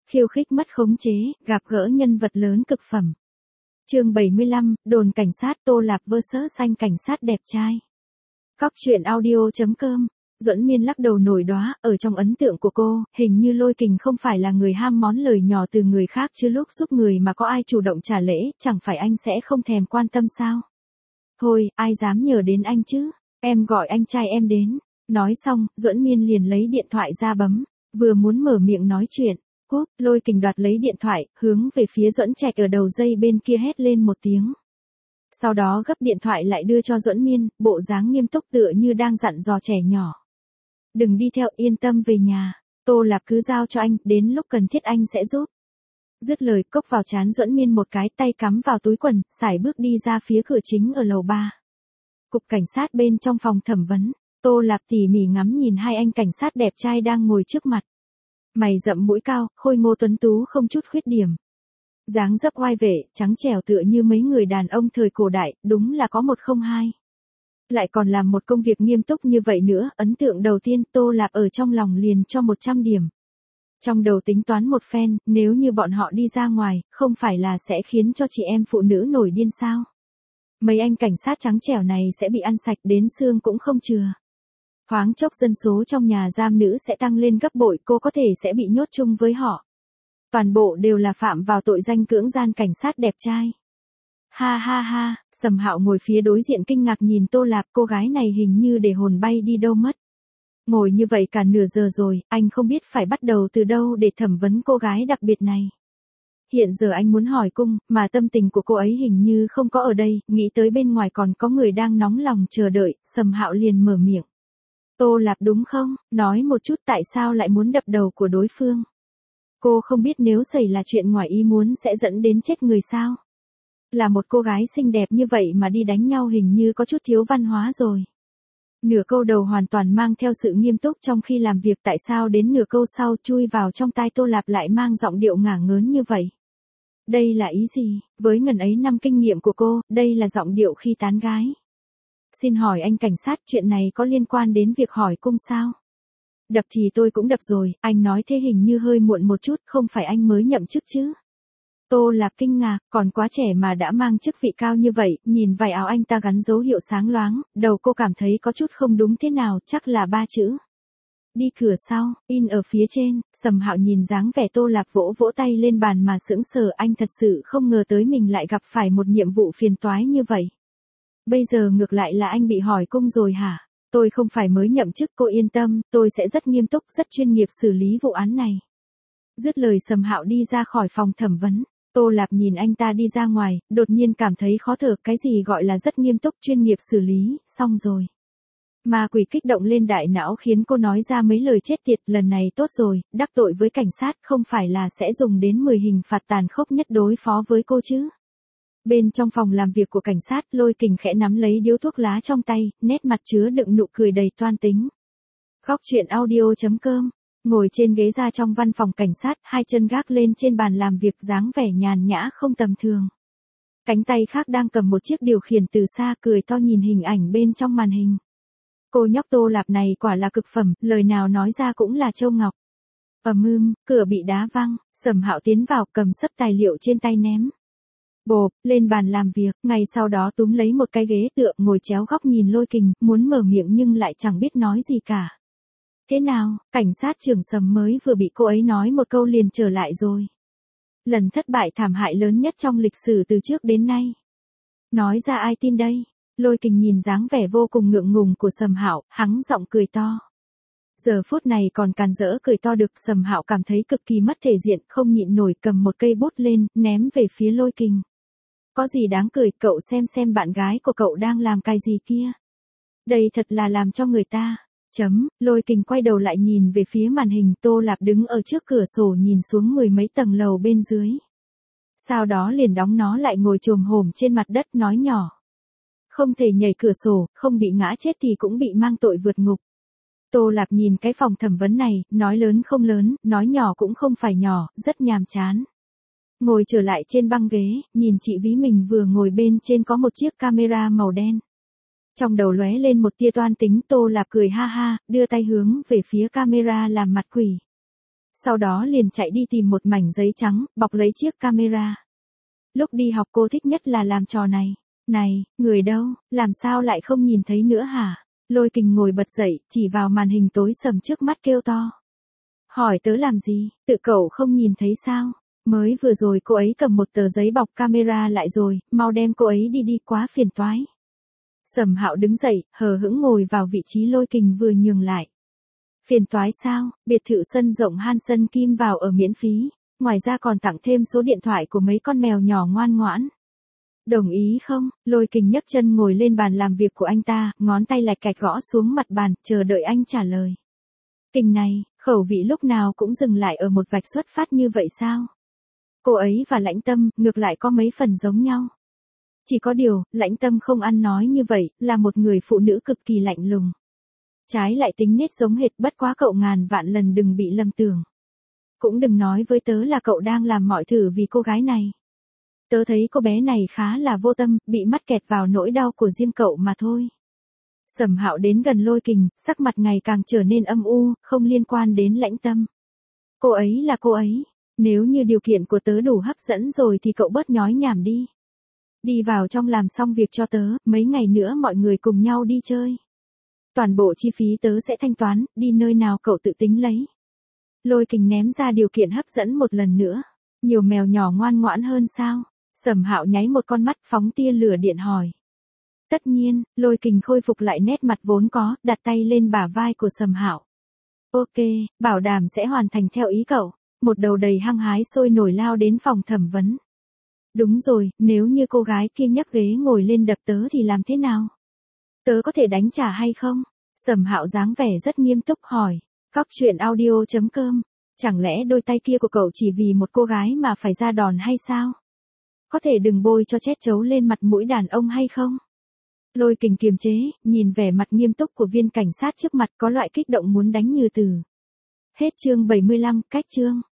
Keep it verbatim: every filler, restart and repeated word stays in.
khiêu khích mất khống chế, gặp gỡ nhân vật lớn cực phẩm. Chương bảy mươi lăm, đồn cảnh sát Tô Lạp versus anh cảnh sát đẹp trai. Cóc truyện audio chấm com. Duẫn Miên lắc đầu nổi đoá, ở trong ấn tượng của cô, hình như Lôi Kình không phải là người ham món lời nhỏ từ người khác chứ lúc giúp người mà có ai chủ động trả lễ, chẳng phải anh sẽ không thèm quan tâm sao? Thôi, ai dám nhờ đến anh chứ? Em gọi anh trai em đến. Nói xong, Duẫn Miên liền lấy điện thoại ra bấm, vừa muốn mở miệng nói chuyện. Cúp, Lôi Kình đoạt lấy điện thoại, hướng về phía Duẫn Trạch ở đầu dây bên kia hét lên một tiếng. Sau đó gấp điện thoại lại đưa cho Duẫn Miên, bộ dáng nghiêm túc tựa như đang dặn dò trẻ nhỏ. Đừng đi theo, yên tâm về nhà. Tô Lạp cứ giao cho anh, đến lúc cần thiết anh sẽ giúp. Dứt lời, cốc vào trán Duẫn Miên một cái, tay cắm vào túi quần, sải bước đi ra phía cửa chính ở lầu ba. Cục cảnh sát bên trong phòng thẩm vấn, Tô Lạp tỉ mỉ ngắm nhìn hai anh cảnh sát đẹp trai đang ngồi trước mặt. Mày rậm mũi cao, khôi ngô tuấn tú không chút khuyết điểm. Dáng dấp oai vệ, trắng trẻo tựa như mấy người đàn ông thời cổ đại, đúng là có một không hai. Lại còn làm một công việc nghiêm túc như vậy nữa, ấn tượng đầu tiên Tô Lạp ở trong lòng liền cho một trăm điểm. Trong đầu tính toán một phen, nếu như bọn họ đi ra ngoài, không phải là sẽ khiến cho chị em phụ nữ nổi điên sao? Mấy anh cảnh sát trắng trẻo này sẽ bị ăn sạch đến xương cũng không chừa. Thoáng chốc dân số trong nhà giam nữ sẽ tăng lên gấp bội, cô có thể sẽ bị nhốt chung với họ. Toàn bộ đều là phạm vào tội danh cưỡng gian cảnh sát đẹp trai. Ha ha ha, Sầm Hạo ngồi phía đối diện kinh ngạc nhìn Tô Lạp, cô gái này hình như để hồn bay đi đâu mất. Ngồi như vậy cả nửa giờ rồi, anh không biết phải bắt đầu từ đâu để thẩm vấn cô gái đặc biệt này. Hiện giờ anh muốn hỏi cung, mà tâm tình của cô ấy hình như không có ở đây, nghĩ tới bên ngoài còn có người đang nóng lòng chờ đợi, Sầm Hạo liền mở miệng. Tô Lạp đúng không, nói một chút tại sao lại muốn đập đầu của đối phương. Cô không biết nếu xảy là chuyện ngoài ý muốn sẽ dẫn đến chết người sao. Là một cô gái xinh đẹp như vậy mà đi đánh nhau hình như có chút thiếu văn hóa rồi. Nửa câu đầu hoàn toàn mang theo sự nghiêm túc trong khi làm việc, tại sao đến nửa câu sau chui vào trong tai Tô Lạp lại mang giọng điệu ngả ngớn như vậy. Đây là ý gì, với ngần ấy năm kinh nghiệm của cô, đây là giọng điệu khi tán gái. Xin hỏi anh cảnh sát, chuyện này có liên quan đến việc hỏi cung sao? Đập thì tôi cũng đập rồi, anh nói thế hình như hơi muộn một chút, không phải anh mới nhậm chức chứ? Tô Lạp kinh ngạc, còn quá trẻ mà đã mang chức vị cao như vậy, nhìn vải áo anh ta gắn dấu hiệu sáng loáng, đầu cô cảm thấy có chút không đúng thế nào, chắc là ba chữ. Đi cửa sau, in ở phía trên, Sầm Hạo nhìn dáng vẻ Tô Lạp vỗ vỗ tay lên bàn mà sững sờ, anh thật sự không ngờ tới mình lại gặp phải một nhiệm vụ phiền toái như vậy. Bây giờ ngược lại là anh bị hỏi cung rồi hả? Tôi không phải mới nhậm chức, cô yên tâm, tôi sẽ rất nghiêm túc, rất chuyên nghiệp xử lý vụ án này. Dứt lời Sầm Hạo đi ra khỏi phòng thẩm vấn. Tô Lạp nhìn anh ta đi ra ngoài, đột nhiên cảm thấy khó thở, cái gì gọi là rất nghiêm túc chuyên nghiệp xử lý, xong rồi. Ma quỷ kích động lên đại não khiến cô nói ra mấy lời chết tiệt, lần này tốt rồi, đắc tội với cảnh sát không phải là sẽ dùng đến mười hình phạt tàn khốc nhất đối phó với cô chứ. Bên trong phòng làm việc của cảnh sát, Lôi Kình khẽ nắm lấy điếu thuốc lá trong tay, nét mặt chứa đựng nụ cười đầy toan tính. Cóc truyện audio chấm com. Ngồi trên ghế ra trong văn phòng cảnh sát, hai chân gác lên trên bàn làm việc, dáng vẻ nhàn nhã không tầm thường. Cánh tay khác đang cầm một chiếc điều khiển từ xa, cười to nhìn hình ảnh bên trong màn hình. Cô nhóc Tô Lạp này quả là cực phẩm, lời nào nói ra cũng là châu ngọc. Ầm ưm, cửa bị đá văng, Sầm Hạo tiến vào, cầm xấp tài liệu trên tay ném. Bộp, lên bàn làm việc, ngay sau đó túm lấy một cái ghế tựa, ngồi chéo góc nhìn Lôi Kình, muốn mở miệng nhưng lại chẳng biết nói gì cả. Thế nào, cảnh sát trưởng Sầm mới vừa bị cô ấy nói một câu liền trở lại rồi. Lần thất bại thảm hại lớn nhất trong lịch sử từ trước đến nay. Nói ra ai tin đây? Lôi Kình nhìn dáng vẻ vô cùng ngượng ngùng của Sầm Hạo, hắng giọng cười to. Giờ phút này còn càn rỡ cười to được, Sầm Hạo cảm thấy cực kỳ mất thể diện, không nhịn nổi cầm một cây bút lên, ném về phía Lôi Kình. Có gì đáng cười, cậu xem xem bạn gái của cậu đang làm cái gì kia. Đây thật là làm cho người ta. Chấm, Lôi Kình quay đầu lại nhìn về phía màn hình, Tô Lạp đứng ở trước cửa sổ nhìn xuống mười mấy tầng lầu bên dưới. Sau đó liền đóng nó lại, ngồi chồm hổm trên mặt đất nói nhỏ. Không thể nhảy cửa sổ, không bị ngã chết thì cũng bị mang tội vượt ngục. Tô Lạp nhìn cái phòng thẩm vấn này, nói lớn không lớn, nói nhỏ cũng không phải nhỏ, rất nhàm chán. Ngồi trở lại trên băng ghế, nhìn chị Ví mình vừa ngồi bên trên có một chiếc camera màu đen. Trong đầu lóe lên một tia toan tính, Tô Lạp cười ha ha, đưa tay hướng về phía camera làm mặt quỷ. Sau đó liền chạy đi tìm một mảnh giấy trắng, bọc lấy chiếc camera. Lúc đi học cô thích nhất là làm trò này. Này, người đâu, làm sao lại không nhìn thấy nữa hả? Lôi Kình ngồi bật dậy, chỉ vào màn hình tối sầm trước mắt kêu to. Hỏi tớ làm gì, tự cậu không nhìn thấy sao? Mới vừa rồi cô ấy cầm một tờ giấy bọc camera lại rồi, mau đem cô ấy đi đi, quá phiền toái. Sầm Hạo đứng dậy, hờ hững ngồi vào vị trí Lôi Kình vừa nhường lại. Phiền toái sao, biệt thự sân rộng Hanson Kim vào ở miễn phí, ngoài ra còn tặng thêm số điện thoại của mấy con mèo nhỏ ngoan ngoãn. Đồng ý không? Lôi Kình nhấc chân ngồi lên bàn làm việc của anh ta, ngón tay lạch cạch gõ xuống mặt bàn, chờ đợi anh trả lời. Kình này, khẩu vị lúc nào cũng dừng lại ở một vạch xuất phát như vậy sao? Cô ấy và Lãnh Tâm, ngược lại có mấy phần giống nhau. Chỉ có điều, Lãnh Tâm không ăn nói như vậy, là một người phụ nữ cực kỳ lạnh lùng. Trái lại tính nết giống hệt, bất quá cậu ngàn vạn lần đừng bị lầm tưởng. Cũng đừng nói với tớ là cậu đang làm mọi thứ vì cô gái này. Tớ thấy cô bé này khá là vô tâm, bị mắc kẹt vào nỗi đau của riêng cậu mà thôi. Sầm Hạo đến gần Lôi Kình, sắc mặt ngày càng trở nên âm u, không liên quan đến Lãnh Tâm. Cô ấy là cô ấy, nếu như điều kiện của tớ đủ hấp dẫn rồi thì cậu bớt nhói nhảm đi. Đi vào trong làm xong việc cho tớ, mấy ngày nữa mọi người cùng nhau đi chơi. Toàn bộ chi phí tớ sẽ thanh toán, đi nơi nào cậu tự tính lấy. Lôi Kình ném ra điều kiện hấp dẫn một lần nữa. Nhiều mèo nhỏ ngoan ngoãn hơn sao? Sầm Hạo nháy một con mắt phóng tia lửa điện hỏi. Tất nhiên, Lôi Kình khôi phục lại nét mặt vốn có, đặt tay lên bả vai của Sầm Hạo. Ok, bảo đảm sẽ hoàn thành theo ý cậu. Một đầu đầy hăng hái sôi nổi lao đến phòng thẩm vấn. Đúng rồi, nếu như cô gái kia nhấc ghế ngồi lên đập tớ thì làm thế nào? Tớ có thể đánh trả hay không? Sầm Hạo dáng vẻ rất nghiêm túc hỏi. Cóc truyện audio chấm com. Chẳng lẽ đôi tay kia của cậu chỉ vì một cô gái mà phải ra đòn hay sao? Có thể đừng bôi cho chét chấu lên mặt mũi đàn ông hay không? Lôi Kình kiềm chế, nhìn vẻ mặt nghiêm túc của viên cảnh sát trước mặt, có loại kích động muốn đánh như từ. Hết chương bảy mươi lăm, cách chương.